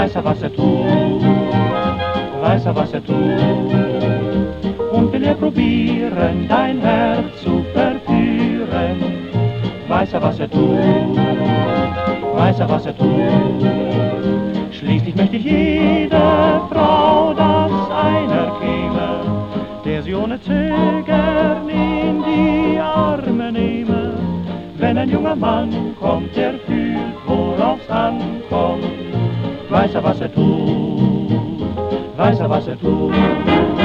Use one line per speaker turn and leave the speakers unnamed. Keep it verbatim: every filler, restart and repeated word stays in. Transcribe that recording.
weiß er, was er tut, weiß er, was er tut. Und will er probieren, dein Herz zu verführen, weiß er, was er tut, weiß er, was er tut. Schließlich möchte jede Frau, dass einer käme, der sie ohne Zögern in die Arme nehme. Wenn ein junger Mann kommt, der fühlt, worauf's ankommt, weiß er, was er tut, weiß er, was er tut.